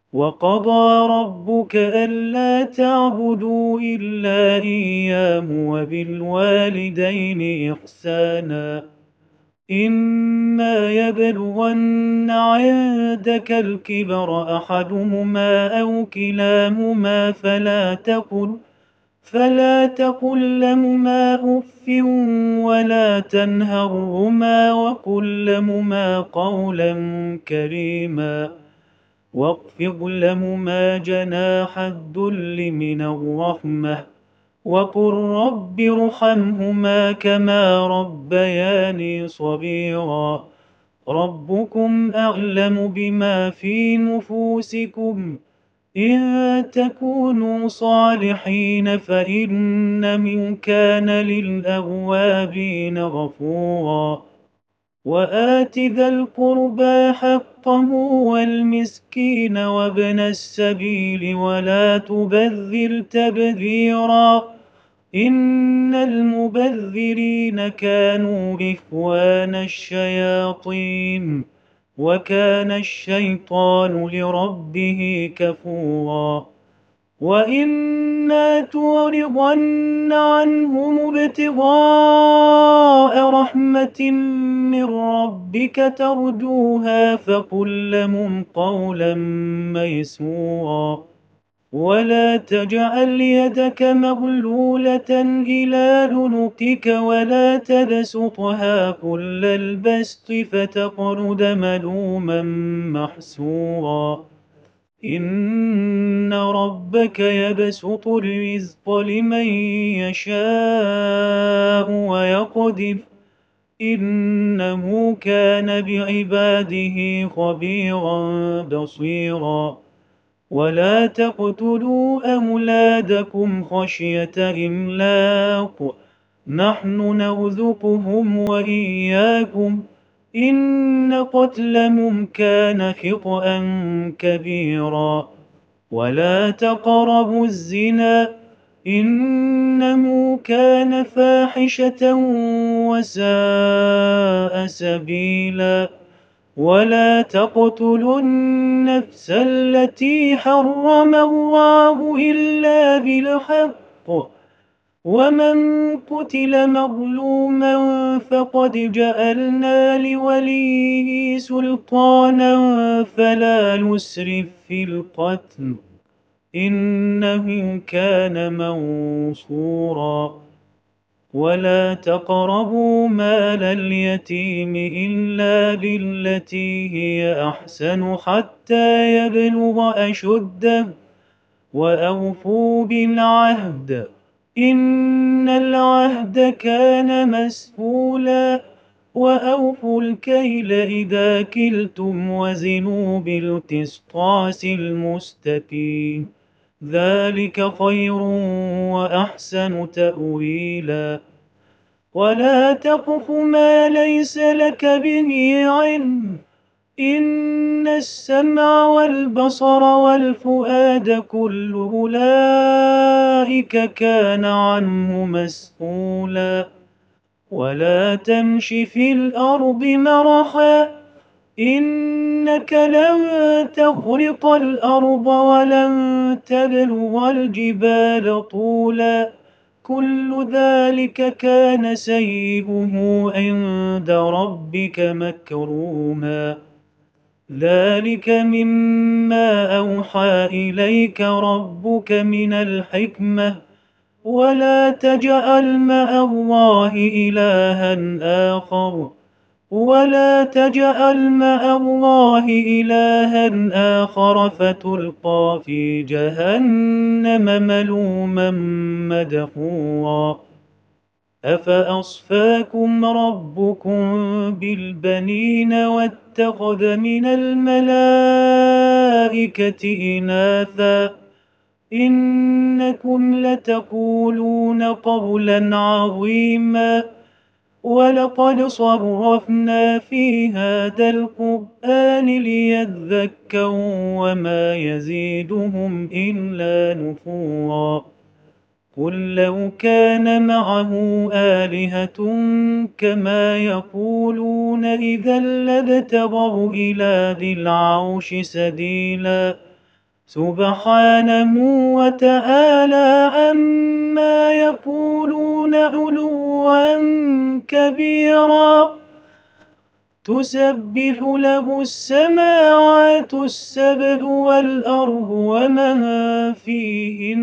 وقضى ربك ألا تعبدوا إلا إياه وبالوالدين إحسانا إما يبلغن عندك الكبر أحدهما أو كلاهما فلا تقل لهما أف ولا تنهرهما وقل لهما قولا كريما واخفض لهما جناح الذل من الرحمة وقل رب ارحمهما كما ربياني صغيرا ربكم أعلم بما في نفوسكم إن تكونوا صالحين فإنه كان للأوابين غفورا وآت ذا القربى حقه والمسكين وابن السبيل ولا تبذر تبذيرا إن المبذرين كانوا إخوان الشياطين وكان الشيطان لربه كفورا وإما تعرضن عنهم ابتغاء رحمة من ربك ترجوها فقل لهم قولا ميسورا ولا تجعل يدك مغلولة إلى عنقك ولا تبسطها كل البسط فتقعد ملوما محسورا إن ربك يبسط الرزق لمن يشاء ويقدر إنه كان بعباده خبيرا بصيرا ولا تقتلوا أولادكم خشية إملاق نحن نرزقهم وإياكم إن قتلهم كان خطأ كبيرا ولا تقربوا الزنا إنه كان فاحشة وساء سبيلا ولا تقتلوا النفس التي حرم الله إلا بالحق ومن قتل مظلوما فقد جعلنا لوليه سلطانا فلا يسرف في القتل إنه كان منصورا ولا تقربوا مال اليتيم إلا بالتي هي أحسن حتى يبلغ أشده وأوفوا بالعهد إن العهد كان مسؤولا وأوفوا الكيل إذا كلتم وزنوا بالقسطاس المستقيم ذلك خير وأحسن تأويلا ولا تقف ما ليس لك به علم إن السمع والبصر والفؤاد كل أولئك كان عنه مسؤولا ولا تمش في الأرض مرحا إنك لن تخرق الأرض ولن تبلغ الجبال طولا كل ذلك كان سيئه عند ربك مكروما ذلك مما أوحى إليك ربك من الحكمة ولا تجعل مع الله إلها آخر فتلقى في جهنم ملوما مدحورا أفأصفاكم ربكم بالبنين واتخذ من الملائكة إناثا إنكم لتقولون قولا عظيما ولقد صرفنا في هذا القرآن ليذكروا وما يزيدهم إلا نفورا قل لو كان معه آلهة كما يقولون إذا لابتغوا إلى ذي العرش سبيلا سبحانه وتعالى عما يقولون علوا كبيرا. تسبح له السماوات السبع والأرض ومن فيهن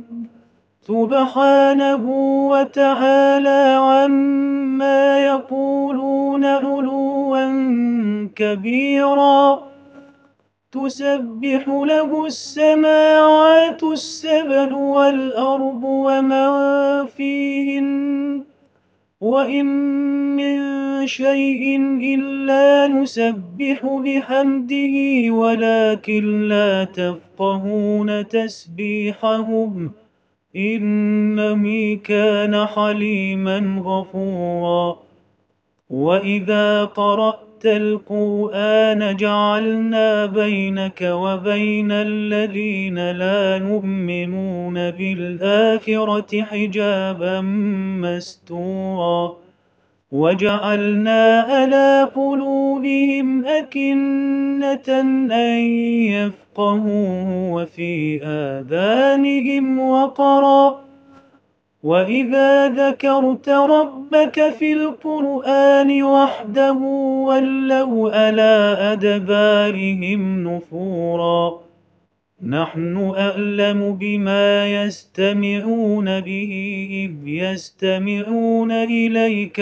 سبحانه وتعالى عما يقولون علوا كبيرا. تسبح له السماوات السبع والأرض ومن فيهن وإن من شيء إلا يسبح بحمده ولكن لا تفقهون تسبيحهم إنه كان حليما غفورا. وإذا قرأت القرآن جعلنا بينك وبين الذين لا يؤمنون بالآخرة حجابا مستورا. وجعلنا على قلوبهم أكنة أن يفقهوه وفي آذانهم وقرا. وإذا ذكرت ربك في القرآن وحده ولوا على أدبارهم نفورا. نحن أعلم بما يستمعون به إذ يستمعون إليك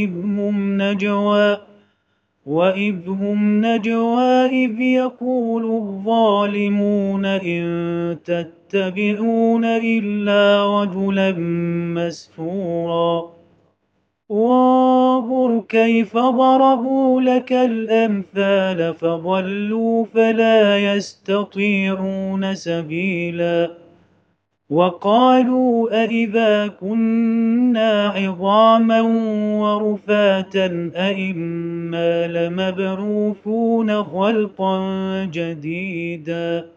وإذ هم نجوى إذ يقول الظالمون إن تتبعون إلا رجلا مسحورا. وانظر كيف ضربوا لك الأمثال فضلوا فلا يستطيعون سبيلا. وقالوا أإذا كنا عظاما ورفاتا أإنا لمبعوثون خلقا جديدا